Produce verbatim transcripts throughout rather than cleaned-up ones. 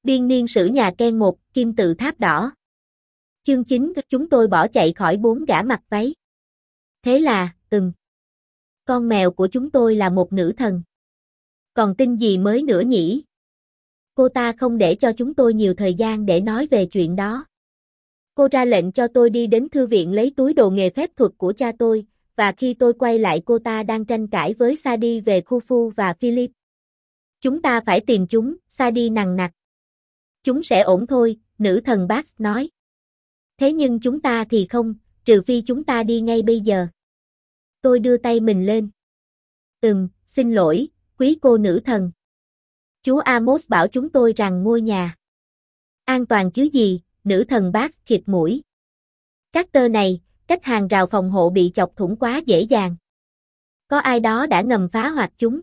Biên niên sử nhà Ken một, kim tự tháp đỏ. Chương chín, chúng tôi bỏ chạy khỏi bốn gã mặc váy. Thế là, ừm. Con mèo của chúng tôi là một nữ thần. Còn tin gì mới nữa nhỉ? Cô ta không để cho chúng tôi nhiều thời gian để nói về chuyện đó. Cô ra lệnh cho tôi đi đến thư viện lấy túi đồ nghề phép thuật của cha tôi, và khi tôi quay lại cô ta đang tranh cãi với Sadie về Khufu và Philip. Chúng ta phải tìm chúng, Sadie nằng nặc. Chúng sẽ ổn thôi, nữ thần Bax nói. Thế nhưng chúng ta thì không, trừ phi chúng ta đi ngay bây giờ. Tôi đưa tay mình lên. Ừm, xin lỗi, quý cô nữ thần. Chú Amos bảo chúng tôi rằng ngôi nhà an toàn chứ gì, nữ thần Bax khịt mũi. Các tơ này, cách hàng rào phòng hộ bị chọc thủng quá dễ dàng. Có ai đó đã ngầm phá hoại chúng.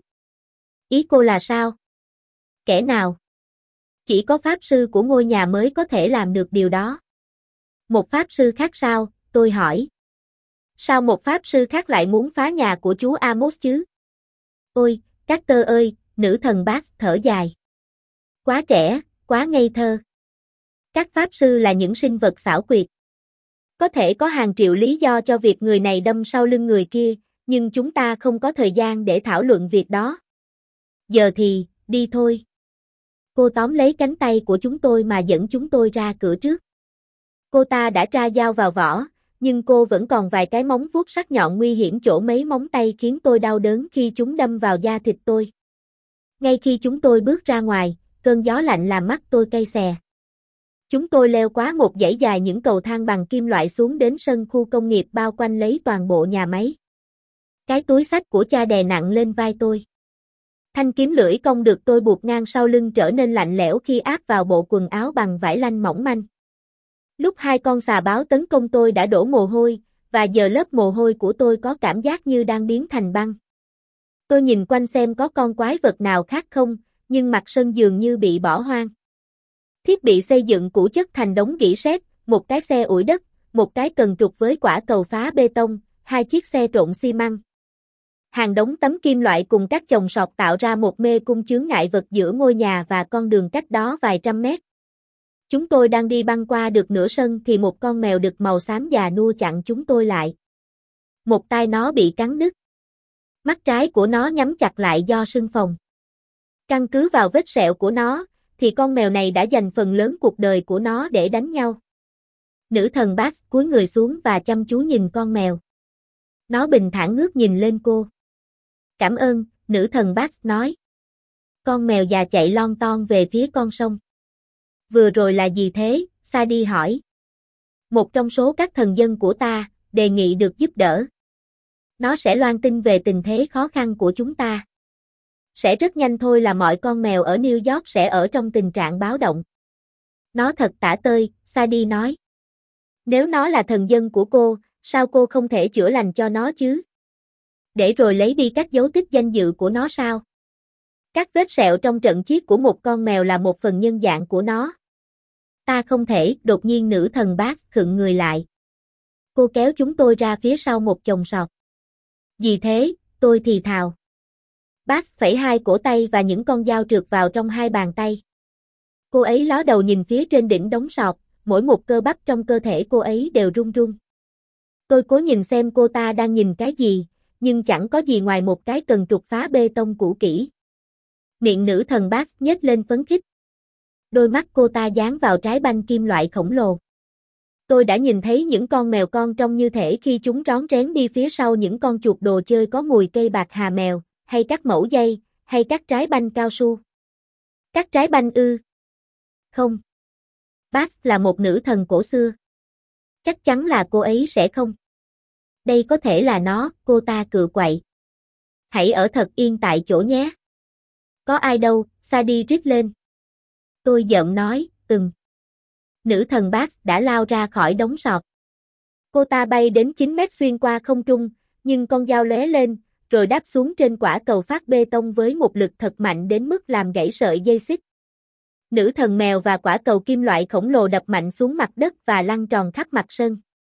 Ý cô là sao? Kẻ nào? Chỉ có pháp sư của ngôi nhà mới có thể làm được điều đó. Một pháp sư khác sao? Tôi hỏi. Sao một pháp sư khác lại muốn phá nhà của chú Amos chứ? Ôi, các tơ ơi, nữ thần Bax thở dài. Quá trẻ, quá ngây thơ. Các pháp sư là những sinh vật xảo quyệt. Có thể có hàng triệu lý do cho việc người này đâm sau lưng người kia, nhưng chúng ta không có thời gian để thảo luận việc đó. Giờ thì, đi thôi. Cô tóm lấy cánh tay của chúng tôi mà dẫn chúng tôi ra cửa trước. Cô ta đã tra dao vào vỏ, nhưng cô vẫn còn vài cái móng vuốt sắc nhọn nguy hiểm chỗ mấy móng tay khiến tôi đau đớn khi chúng đâm vào da thịt tôi. Ngay khi chúng tôi bước ra ngoài, cơn gió lạnh làm mắt tôi cay xè. Chúng tôi leo qua một dãy dài những cầu thang bằng kim loại xuống đến sân khu công nghiệp bao quanh lấy toàn bộ nhà máy. Cái túi xách của cha đè nặng lên vai tôi. Thanh kiếm lưỡi cong được tôi buộc ngang sau lưng trở nên lạnh lẽo khi áp vào bộ quần áo bằng vải lanh mỏng manh. Lúc hai con xà báo tấn công tôi đã đổ mồ hôi, và giờ lớp mồ hôi của tôi có cảm giác như đang biến thành băng. Tôi nhìn quanh xem có con quái vật nào khác không, nhưng mặt sân dường như bị bỏ hoang. Thiết bị xây dựng cũ chất thành đống gỉ sét, một cái xe ủi đất, một cái cần trục với quả cầu phá bê tông, hai chiếc xe trộn xi măng. Hàng đống tấm kim loại cùng các chồng sọt tạo ra một mê cung chướng ngại vật giữa ngôi nhà và con đường cách đó vài trăm mét. Chúng tôi đang đi băng qua được nửa sân thì một con mèo đực màu xám già nua chặn chúng tôi lại. Một tai nó bị cắn đứt. Mắt trái của nó nhắm chặt lại do sưng phồng. Căn cứ vào vết sẹo của nó, thì con mèo này đã dành phần lớn cuộc đời của nó để đánh nhau. Nữ thần Bax cúi người xuống và chăm chú nhìn con mèo. Nó bình thản ngước nhìn lên cô. Cảm ơn, nữ thần Bax nói. Con mèo già chạy lon ton về phía con sông. Vừa rồi là gì thế? Sadie hỏi. Một trong số các thần dân của ta, đề nghị được giúp đỡ. Nó sẽ loan tin về tình thế khó khăn của chúng ta. Sẽ rất nhanh thôi là mọi con mèo ở New York sẽ ở trong tình trạng báo động. Nó thật tả tơi, Sadie nói. Nếu nó là thần dân của cô, sao cô không thể chữa lành cho nó chứ? Để rồi lấy đi các dấu tích danh dự của nó sao? Các vết sẹo trong trận chiết của một con mèo là một phần nhân dạng của nó. Ta không thể, đột nhiên nữ thần Bax khựng người lại. Cô kéo chúng tôi ra phía sau một chồng sọt. Gì thế, tôi thì thào. Bax phẩy hai cổ tay và những con dao trượt vào trong hai bàn tay. Cô ấy ló đầu nhìn phía trên đỉnh đống sọt, mỗi một cơ bắp trong cơ thể cô ấy đều run run. Tôi cố nhìn xem cô ta đang nhìn cái gì, nhưng chẳng có gì ngoài một cái cần trục phá bê tông cũ kỹ. Miệng nữ thần Bax nhếch lên phấn khích. Đôi mắt cô ta dán vào trái banh kim loại khổng lồ. Tôi đã nhìn thấy những con mèo con trông như thể khi chúng rón rén đi phía sau những con chuột đồ chơi có mùi cây bạc hà mèo, hay các mẩu dây, hay các trái banh cao su. Các trái banh ư? Không. Bax là một nữ thần cổ xưa. Chắc chắn là cô ấy sẽ không. Đây có thể là nó, cô ta cựa quậy. Hãy ở thật yên tại chỗ nhé. Có ai đâu, Sadie rít lên. Tôi giận nói, ừm. Nữ thần Bax đã lao ra khỏi đống sọt. Cô ta bay đến chín mét xuyên qua không trung, nhưng con dao lóe lên, rồi đáp xuống trên quả cầu phát bê tông với một lực thật mạnh đến mức làm gãy sợi dây xích. Nữ thần mèo và quả cầu kim loại khổng lồ đập mạnh xuống mặt đất và lăn tròn khắp mặt sân.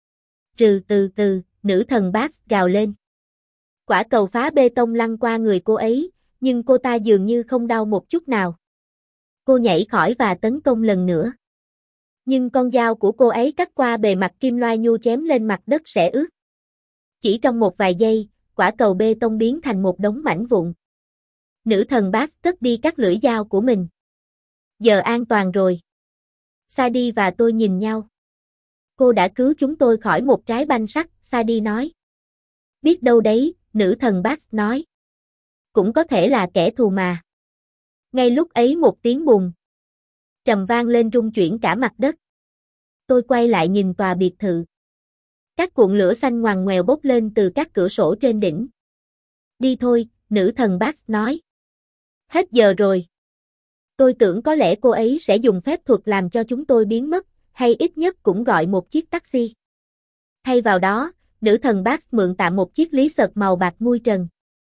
Rừ từ từ, nữ thần Bax gào lên. Quả cầu phá bê tông lăn qua người cô ấy, nhưng cô ta dường như không đau một chút nào. Cô nhảy khỏi và tấn công lần nữa. Nhưng con dao của cô ấy cắt qua bề mặt kim loại nhu chém lên mặt đất sẽ ướt. Chỉ trong một vài giây, quả cầu bê tông biến thành một đống mảnh vụn. Nữ thần Bass cất đi các lưỡi dao của mình. Giờ an toàn rồi. Sadie và tôi nhìn nhau. Cô đã cứu chúng tôi khỏi một trái banh sắt, Sadie nói. Biết đâu đấy, nữ thần Bass nói. Cũng có thể là kẻ thù mà. Ngay lúc ấy một tiếng bùng trầm vang lên rung chuyển cả mặt đất. Tôi quay lại nhìn tòa biệt thự. Các cuộn lửa xanh ngoằn ngoèo bốc lên từ các cửa sổ trên đỉnh. Đi thôi, nữ thần Bass nói. Hết giờ rồi. Tôi tưởng có lẽ cô ấy sẽ dùng phép thuật làm cho chúng tôi biến mất, hay ít nhất cũng gọi một chiếc taxi. Thay vào đó, nữ thần Bass mượn tạm một chiếc lý sợt màu bạc mui trần.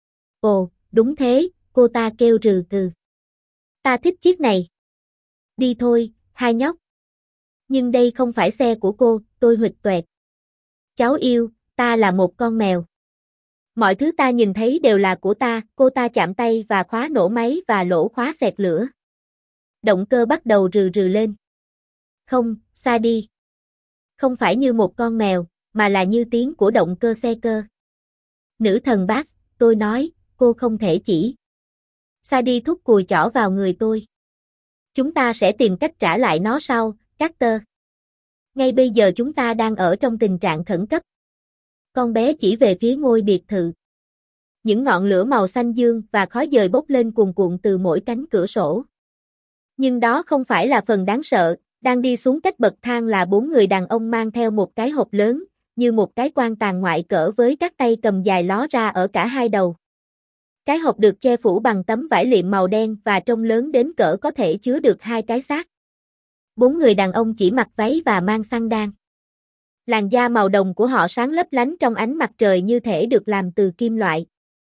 Ồ, đúng thế, cô ta kêu rừ cừ. Ta thích chiếc này. Đi thôi, hai nhóc. Nhưng đây không phải xe của cô, tôi huỵch toẹt. Cháu yêu, ta là một con mèo. Mọi thứ ta nhìn thấy đều là của ta, cô ta chạm tay và khóa nổ máy và lỗ khóa xẹt lửa. Động cơ bắt đầu rừ rừ lên. Không, Sadie. Không phải như một con mèo, mà là như tiếng của động cơ xe cơ. Nữ thần Bass, tôi nói, cô không thể chỉ. Sadie thúc cùi chỏ vào người tôi. Chúng ta sẽ tìm cách trả lại nó sau, Carter. Ngay bây giờ chúng ta đang ở trong tình trạng khẩn cấp. Con bé chỉ về phía ngôi biệt thự. Những ngọn lửa màu xanh dương và khói dời bốc lên cuồn cuộn từ mỗi cánh cửa sổ. Nhưng đó không phải là phần đáng sợ, đang đi xuống cách bậc thang là bốn người đàn ông mang theo một cái hộp lớn, như một cái quan tàn ngoại cỡ với các tay cầm dài ló ra ở cả hai đầu. Cái hộp được che phủ bằng tấm vải liệm màu đen và trông lớn đến cỡ có thể chứa được hai cái xác. Bốn người đàn ông chỉ mặc váy và mang xăng đan. Làn da màu đồng của họ sáng lấp lánh trong ánh mặt trời như thể được làm từ kim loại.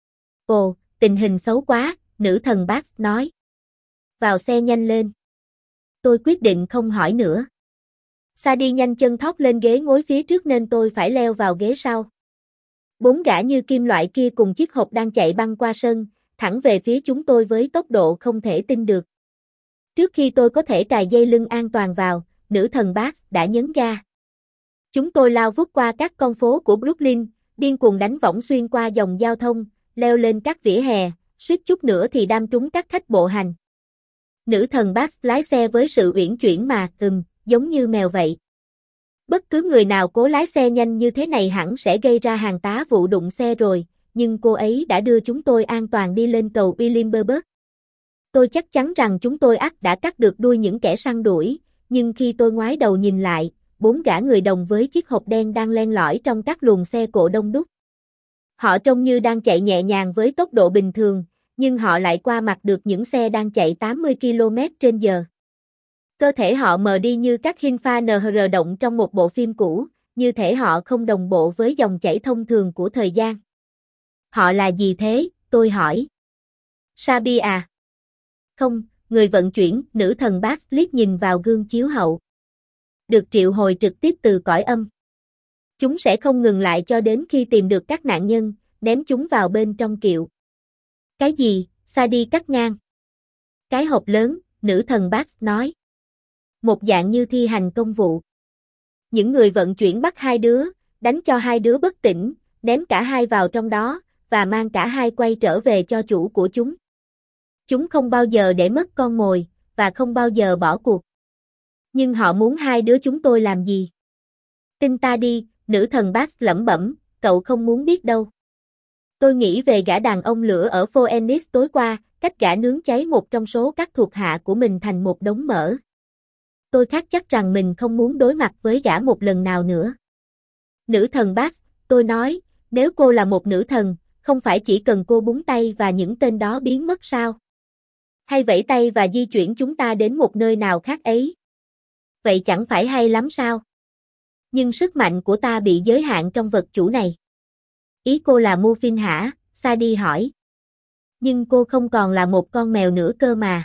Ồ, tình hình xấu quá, nữ thần Bass nói. Vào xe nhanh lên. Tôi quyết định không hỏi nữa. Sadie nhanh chân thót lên ghế ngồi phía trước nên tôi phải leo vào ghế sau. Bốn gã như kim loại kia cùng chiếc hộp đang chạy băng qua sân, thẳng về phía chúng tôi với tốc độ không thể tin được. Trước khi tôi có thể cài dây lưng an toàn vào, nữ thần Bass đã nhấn ga. Chúng tôi lao vút qua các con phố của Brooklyn, điên cuồng đánh võng xuyên qua dòng giao thông, leo lên các vỉa hè, suýt chút nữa thì đâm trúng các khách bộ hành. Nữ thần Bass lái xe với sự uyển chuyển mà, ừm, giống như mèo vậy. Bất cứ người nào cố lái xe nhanh như thế này hẳn sẽ gây ra hàng tá vụ đụng xe rồi, nhưng cô ấy đã đưa chúng tôi an toàn đi lên cầu Williamsburg. Tôi chắc chắn rằng chúng tôi ắt đã cắt được đuôi những kẻ săn đuổi, nhưng khi tôi ngoái đầu nhìn lại, bốn gã người đồng với chiếc hộp đen đang len lỏi trong các luồng xe cộ đông đúc. Họ trông như đang chạy nhẹ nhàng với tốc độ bình thường, nhưng họ lại qua mặt được những xe đang chạy tám mươi ki lô mét trên giờ. Cơ thể họ mờ đi như các hình pha en hát động trong một bộ phim cũ, như thể họ không đồng bộ với dòng chảy thông thường của thời gian. Họ là gì thế? Tôi hỏi. Sabi à? Không, người vận chuyển, nữ thần Bass liếc nhìn vào gương chiếu hậu. Được triệu hồi trực tiếp từ cõi âm. Chúng sẽ không ngừng lại cho đến khi tìm được các nạn nhân, ném chúng vào bên trong kiệu. Cái gì? Sadie cắt ngang. Cái hộp lớn, nữ thần Bass nói. Một dạng như thi hành công vụ. Những người vận chuyển bắt hai đứa, đánh cho hai đứa bất tỉnh, ném cả hai vào trong đó, và mang cả hai quay trở về cho chủ của chúng. Chúng không bao giờ để mất con mồi, và không bao giờ bỏ cuộc. Nhưng họ muốn hai đứa chúng tôi làm gì? Tin ta đi, nữ thần Bass lẩm bẩm, cậu không muốn biết đâu. Tôi nghĩ về gã đàn ông lửa ở Phoenix tối qua, cách gã nướng cháy một trong số các thuộc hạ của mình thành một đống mỡ. Tôi thắc chắc rằng mình không muốn đối mặt với gã một lần nào nữa. Nữ thần Bass, tôi nói, nếu cô là một nữ thần, không phải chỉ cần cô búng tay và những tên đó biến mất sao? Hay vẫy tay và di chuyển chúng ta đến một nơi nào khác ấy? Vậy chẳng phải hay lắm sao? Nhưng sức mạnh của ta bị giới hạn trong vật chủ này. Ý cô là Muffin hả? Sadie hỏi. Nhưng cô không còn là một con mèo nữa cơ mà.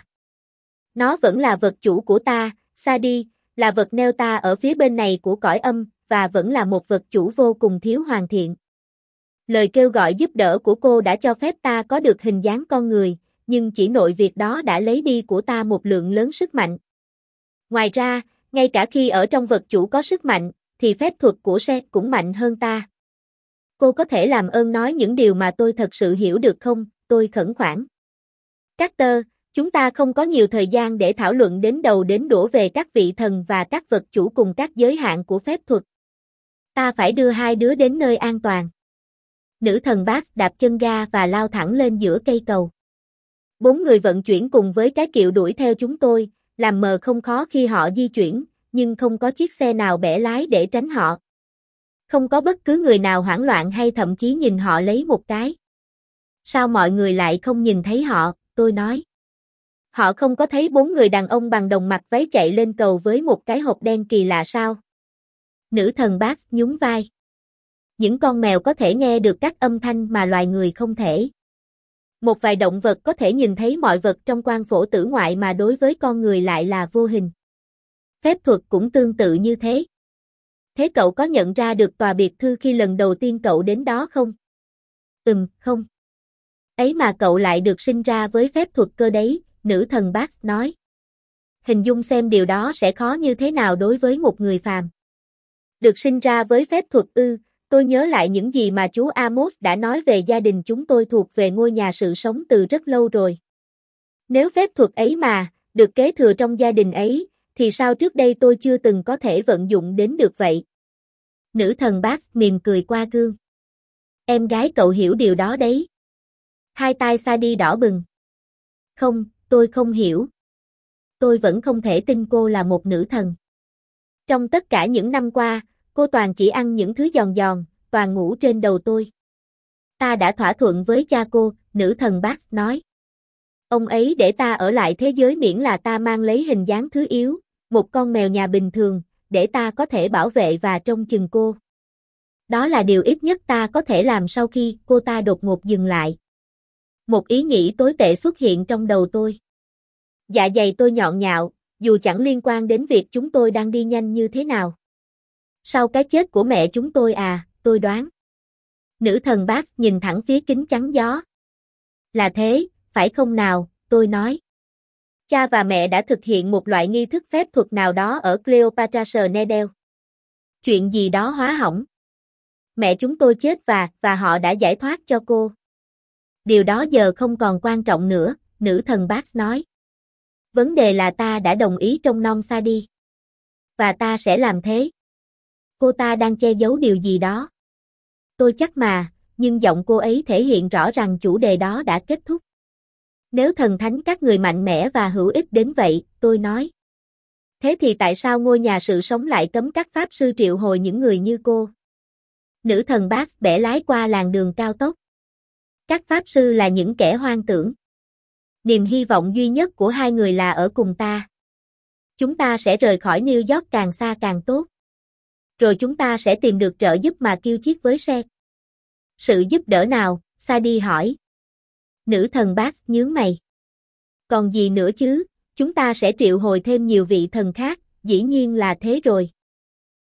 Nó vẫn là vật chủ của ta, Sadie, là vật neo ta ở phía bên này của cõi âm, và vẫn là một vật chủ vô cùng thiếu hoàn thiện. Lời kêu gọi giúp đỡ của cô đã cho phép ta có được hình dáng con người, nhưng chỉ nội việc đó đã lấy đi của ta một lượng lớn sức mạnh. Ngoài ra, ngay cả khi ở trong vật chủ có sức mạnh, thì phép thuật của Seth cũng mạnh hơn ta. Cô có thể làm ơn nói những điều mà tôi thật sự hiểu được không, tôi khẩn khoản. Carter, chúng ta không có nhiều thời gian để thảo luận đến đầu đến đuôi về các vị thần và các vật chủ cùng các giới hạn của phép thuật. Ta phải đưa hai đứa đến nơi an toàn. Nữ thần Bass đạp chân ga và lao thẳng lên giữa cây cầu. Bốn người vận chuyển cùng với cái kiệu đuổi theo chúng tôi, làm mờ không khó khi họ di chuyển, nhưng không có chiếc xe nào bẻ lái để tránh họ. Không có bất cứ người nào hoảng loạn hay thậm chí nhìn họ lấy một cái. Sao mọi người lại không nhìn thấy họ, tôi nói. Họ không có thấy bốn người đàn ông bằng đồng mặc váy chạy lên cầu với một cái hộp đen kỳ lạ sao? Nữ thần Bass nhún vai. Những con mèo có thể nghe được các âm thanh mà loài người không thể. Một vài động vật có thể nhìn thấy mọi vật trong quang phổ tử ngoại mà đối với con người lại là vô hình. Phép thuật cũng tương tự như thế. Thế cậu có nhận ra được tòa biệt thự khi lần đầu tiên cậu đến đó không? Ừm, không. Ấy mà cậu lại được sinh ra với phép thuật cơ đấy, nữ thần Bass nói. Hình dung xem điều đó sẽ khó như thế nào đối với một người phàm. Được sinh ra với phép thuật ư, tôi nhớ lại những gì mà chú Amos đã nói về gia đình chúng tôi thuộc về ngôi nhà sự sống từ rất lâu rồi. Nếu phép thuật ấy mà, được kế thừa trong gia đình ấy, thì sao trước đây tôi chưa từng có thể vận dụng đến được vậy? Nữ thần Bass mỉm cười qua gương. Em gái cậu hiểu điều đó đấy. Hai tai Sadie đỏ bừng. Không, tôi không hiểu. Tôi vẫn không thể tin cô là một nữ thần. Trong tất cả những năm qua, cô toàn chỉ ăn những thứ giòn giòn, toàn ngủ trên đầu tôi. Ta đã thỏa thuận với cha cô, nữ thần Bass nói. Ông ấy để ta ở lại thế giới miễn là ta mang lấy hình dáng thứ yếu, một con mèo nhà bình thường, để ta có thể bảo vệ và trông chừng cô. Đó là điều ít nhất ta có thể làm sau khi cô ta đột ngột dừng lại. Một ý nghĩ tồi tệ xuất hiện trong đầu tôi. Dạ dày tôi nhọn nhạo, dù chẳng liên quan đến việc chúng tôi đang đi nhanh như thế nào. Sau cái chết của mẹ chúng tôi à, tôi đoán. Nữ thần Bass nhìn thẳng phía kính chắn gió. Là thế, phải không nào, tôi nói. Cha và mẹ đã thực hiện một loại nghi thức phép thuật nào đó ở Cleopatra Needle. Chuyện gì đó hóa hỏng. Mẹ chúng tôi chết và, và họ đã giải thoát cho cô. Điều đó giờ không còn quan trọng nữa, nữ thần Bass nói. Vấn đề là ta đã đồng ý trông nom Sadie. Và ta sẽ làm thế. Cô ta đang che giấu điều gì đó. Tôi chắc mà, nhưng giọng cô ấy thể hiện rõ rằng chủ đề đó đã kết thúc. Nếu thần thánh các người mạnh mẽ và hữu ích đến vậy, tôi nói. Thế thì tại sao ngôi nhà sự sống lại cấm các pháp sư triệu hồi những người như cô? Nữ thần Bass bẻ lái qua làn đường cao tốc. Các pháp sư là những kẻ hoang tưởng. Niềm hy vọng duy nhất của hai người là ở cùng ta. Chúng ta sẽ rời khỏi New York càng xa càng tốt. Rồi chúng ta sẽ tìm được trợ giúp mà kêu chiết với Seth. Sự giúp đỡ nào? Sadie hỏi. Nữ thần Bass nhướng mày. Còn gì nữa chứ, chúng ta sẽ triệu hồi thêm nhiều vị thần khác, dĩ nhiên là thế rồi.